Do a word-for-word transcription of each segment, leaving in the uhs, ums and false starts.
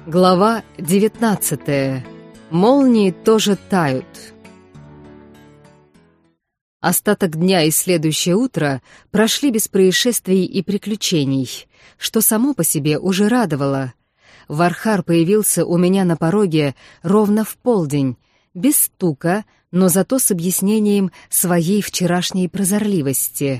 Глава девятнадцатая. Молнии тоже тают. Остаток дня и следующее утро прошли без происшествий и приключений, что само по себе уже радовало. Вархар появился у меня на пороге ровно в полдень, без стука, но зато с объяснением своей вчерашней прозорливости.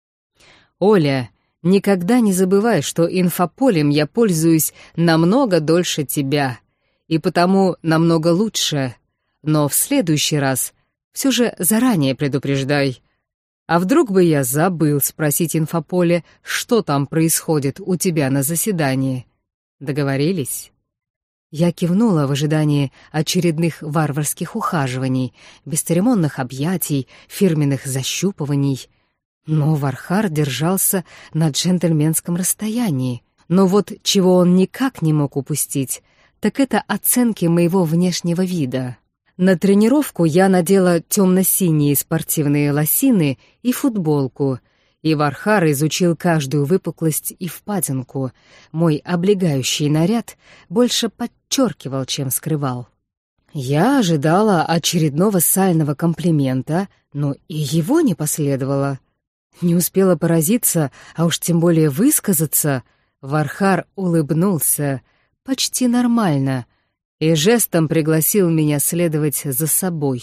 «Оля, никогда не забывай, что инфополем я пользуюсь намного дольше тебя, и потому намного лучше. Но в следующий раз все же заранее предупреждай. А вдруг бы я забыл спросить инфополе, что там происходит у тебя на заседании? Договорились?» Я кивнула в ожидании очередных варварских ухаживаний, бесцеремонных объятий, фирменных защупываний. Но Вархар держался на джентльменском расстоянии. Но вот чего он никак не мог упустить, так это оценки моего внешнего вида. На тренировку я надела темно-синие спортивные лосины и футболку, и Вархар изучил каждую выпуклость и впадинку. Мой облегающий наряд больше подчеркивал, чем скрывал. Я ожидала очередного сального комплимента, но и его не последовало. Не успела поразиться, а уж тем более высказаться, Вархар улыбнулся почти нормально и жестом пригласил меня следовать за собой.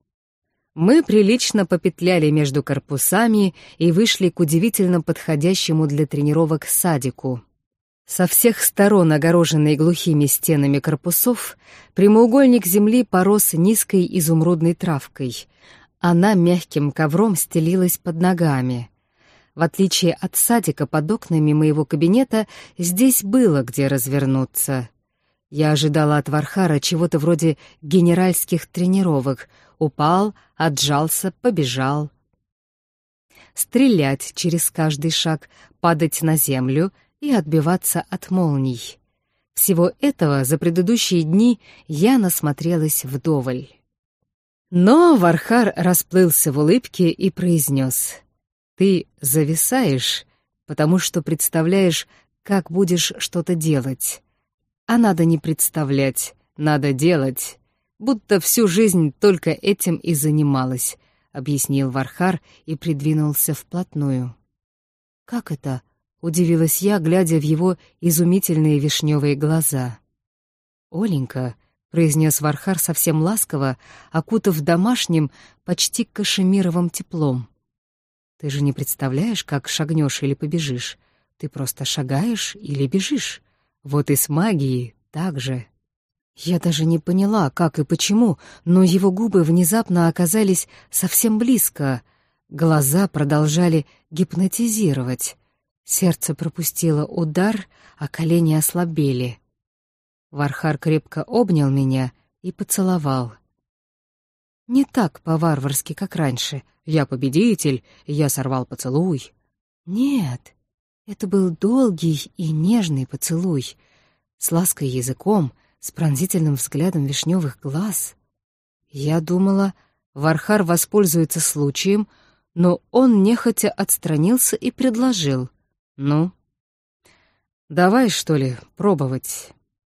Мы прилично попетляли между корпусами и вышли к удивительно подходящему для тренировок садику. Со всех сторон, огороженный глухими стенами корпусов, прямоугольник земли порос низкой изумрудной травкой. Она мягким ковром стелилась под ногами. В отличие от садика под окнами моего кабинета, здесь было где развернуться. Я ожидала от Вархара чего-то вроде генеральских тренировок. Упал, отжался, побежал. Стрелять через каждый шаг, падать на землю и отбиваться от молний. Всего этого за предыдущие дни я насмотрелась вдоволь. Но Вархар расплылся в улыбке и произнес: «Ты зависаешь, потому что представляешь, как будешь что-то делать. А надо не представлять, надо делать. Будто всю жизнь только этим и занималась», — объяснил Вархар и придвинулся вплотную. «Как это?» — удивилась я, глядя в его изумительные вишневые глаза. «Оленька», — произнес Вархар совсем ласково, окутав домашним, почти кашемировым теплом. «Ты же не представляешь, как шагнешь или побежишь. Ты просто шагаешь или бежишь. Вот и с магией так же». Я даже не поняла, как и почему, но его губы внезапно оказались совсем близко. Глаза продолжали гипнотизировать. Сердце пропустило удар, а колени ослабели. Вархар крепко обнял меня и поцеловал. Не так по-варварски, как раньше. «Я победитель, я сорвал поцелуй». Нет, это был долгий и нежный поцелуй, с лаской языком, с пронзительным взглядом вишневых глаз. Я думала, Вархар воспользуется случаем, но он нехотя отстранился и предложил: «Ну, давай, что ли, пробовать».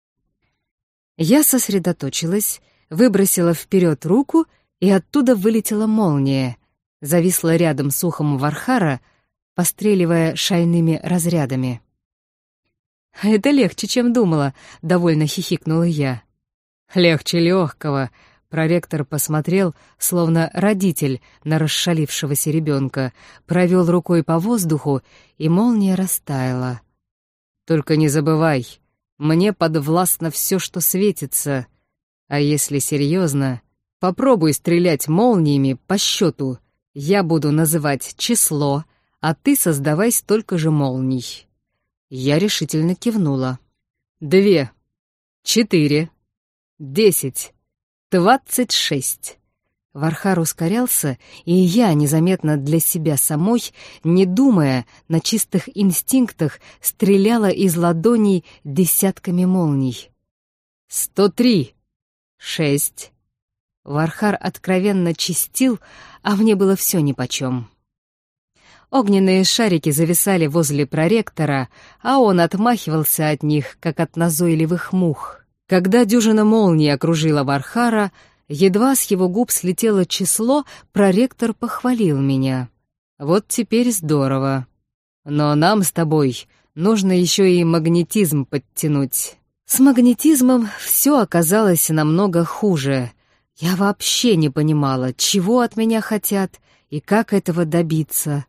Я сосредоточилась, выбросила вперед руку, и оттуда вылетела молния, зависла рядом с ухом Вархара, постреливая шальными разрядами. «Это легче, чем думала», — довольно хихикнула я. «Легче легкого», — проректор посмотрел, словно родитель на расшалившегося ребенка, провел рукой по воздуху, и молния растаяла. «Только не забывай, мне подвластно все, что светится. А если серьезно, попробуй стрелять молниями по счету. Я буду называть число, а ты создавай столько же молний». Я решительно кивнула. «Две, четыре, десять, двадцать шесть». Вархар ускорялся, и я, незаметно для себя самой, не думая, на чистых инстинктах, стреляла из ладоней десятками молний. «Сто три, шесть». Вархар откровенно чистил, а мне было все нипочем. Огненные шарики зависали возле проректора, а он отмахивался от них, как от назойливых мух. Когда дюжина молний окружила Вархара, едва с его губ слетело число, проректор похвалил меня. «Вот теперь здорово. Но нам с тобой нужно еще и магнетизм подтянуть». С магнетизмом все оказалось намного хуже. Я вообще не понимала, чего от меня хотят и как этого добиться.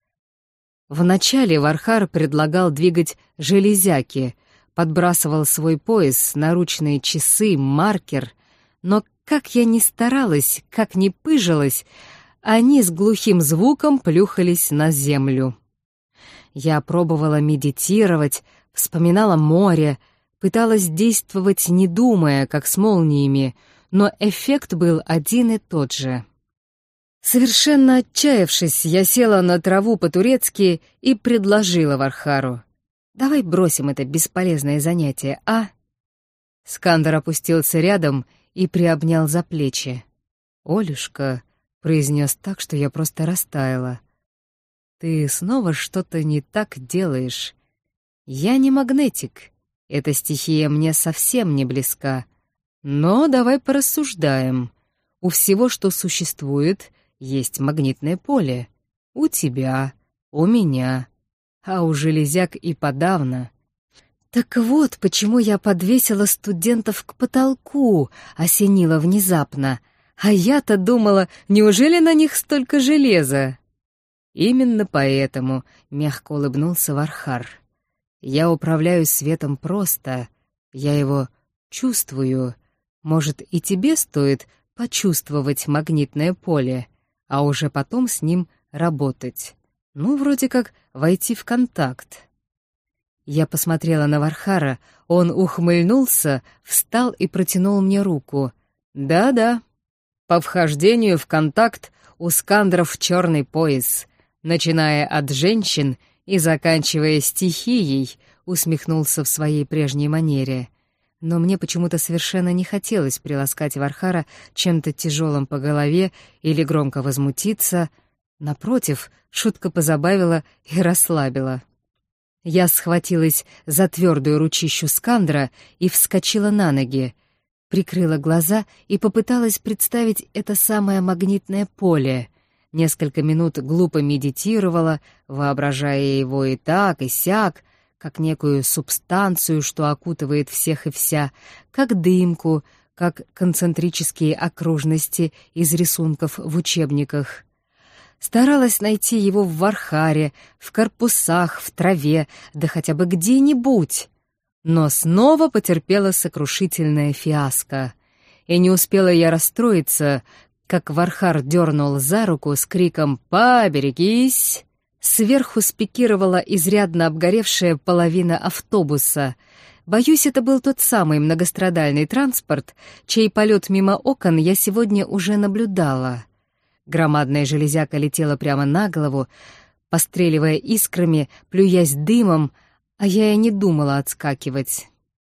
Вначале Вархар предлагал двигать железяки, подбрасывал свой пояс, наручные часы, маркер, но как я ни старалась, как ни пыжилась, они с глухим звуком плюхались на землю. Я пробовала медитировать, вспоминала море, пыталась действовать не думая, как с молниями, но эффект был один и тот же. Совершенно отчаявшись, я села на траву по-турецки и предложила Вархару: «Давай бросим это бесполезное занятие, а?» Скандер опустился рядом и приобнял за плечи. «Олюшка», — произнес так, что я просто растаяла, — «ты снова что-то не так делаешь. Я не магнетик, эта стихия мне совсем не близка. Но давай порассуждаем. У всего, что существует, есть магнитное поле. У тебя, у меня, а у железяк и подавно». Так вот, почему я подвесила студентов к потолку, осенила внезапно. А я-то думала, неужели на них столько железа? Именно поэтому, — мягко улыбнулся Вархар, — я управляю светом просто, я его чувствую. Может, и тебе стоит почувствовать магнитное поле, а уже потом с ним работать. Ну, вроде как войти в контакт. Я посмотрела на Вархара, он ухмыльнулся, встал и протянул мне руку. Да-да, по вхождению в контакт у скандров черный пояс, начиная от женщин и заканчивая стихией, усмехнулся в своей прежней манере. Но мне почему-то совершенно не хотелось приласкать Вархара чем-то тяжелым по голове или громко возмутиться. Напротив, шутка позабавила и расслабила. Я схватилась за твердую ручищу Скандра и вскочила на ноги, прикрыла глаза и попыталась представить это самое магнитное поле. Несколько минут глупо медитировала, воображая его и так, и сяк, как некую субстанцию, что окутывает всех и вся, как дымку, как концентрические окружности из рисунков в учебниках. Старалась найти его в Вархаре, в корпусах, в траве, да хотя бы где-нибудь. Но снова потерпела сокрушительное фиаско. И не успела я расстроиться, как Вархар дернул за руку с криком «Поберегись!». Сверху спикировала изрядно обгоревшая половина автобуса. Боюсь, это был тот самый многострадальный транспорт, чей полет мимо окон я сегодня уже наблюдала. Громадная железяка летела прямо на голову, постреливая искрами, плюясь дымом, а я и не думала отскакивать.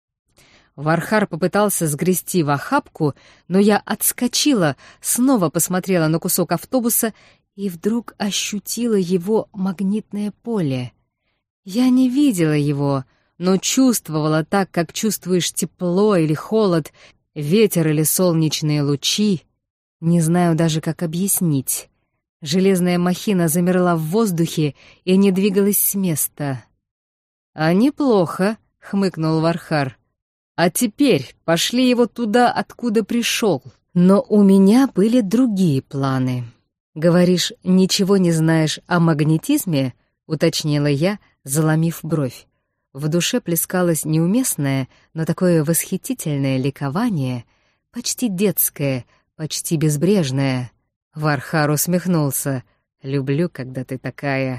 Вархар попытался сгрести в охапку, но я отскочила, снова посмотрела на кусок автобуса и вдруг ощутила его магнитное поле. Я не видела его, но чувствовала так, как чувствуешь тепло или холод, ветер или солнечные лучи. Не знаю даже, как объяснить. Железная махина замерла в воздухе и не двигалась с места. «А неплохо», — хмыкнул Вархар. «А теперь пошли его туда, откуда пришел». Но у меня были другие планы. «Говоришь, ничего не знаешь о магнетизме?» — уточнила я, заломив бровь. В душе плескалось неуместное, но такое восхитительное ликование, почти детское, почти безбрежная. Вархар усмехнулся. «Люблю, когда ты такая».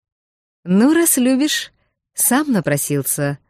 «Ну, раз любишь, сам напросился».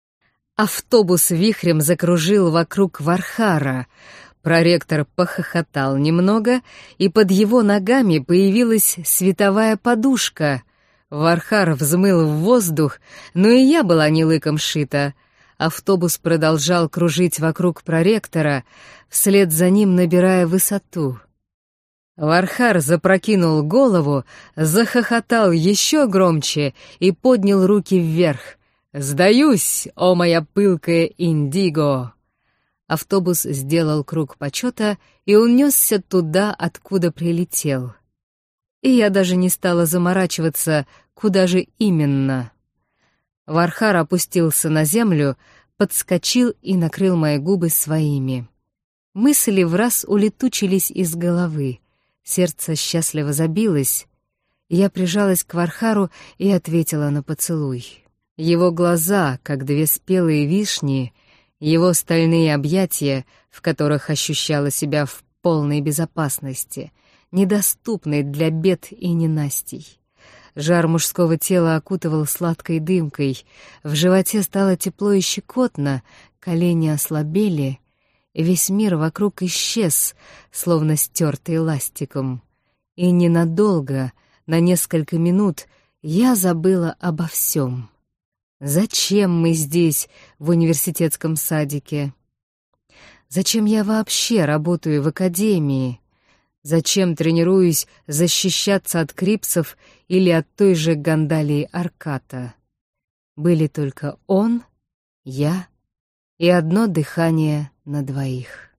Автобус вихрем закружил вокруг Вархара. Проректор похохотал немного, и под его ногами появилась световая подушка. Вархар взмыл в воздух, но и я была не лыком шита. Автобус продолжал кружить вокруг проректора, вслед за ним набирая высоту. Вархар запрокинул голову, захохотал еще громче и поднял руки вверх. «Сдаюсь, о моя пылкая Индиго!» Автобус сделал круг почета и унесся туда, откуда прилетел. И я даже не стала заморачиваться, куда же именно. Вархар опустился на землю, подскочил и накрыл мои губы своими. Мысли враз улетучились из головы. Сердце счастливо забилось. Я прижалась к Вархару и ответила на поцелуй. Его глаза, как две спелые вишни, его стальные объятия, в которых ощущала себя в полной безопасности, недоступной для бед и ненастий. Жар мужского тела окутывал сладкой дымкой, в животе стало тепло и щекотно, колени ослабели, и весь мир вокруг исчез, словно стертый ластиком. И ненадолго, на несколько минут, я забыла обо всем. Зачем мы здесь, в университетском садике? Зачем я вообще работаю в академии? Зачем тренируюсь защищаться от крипсов или от той же Гандалии Арката? Были только он, я и одно дыхание на двоих.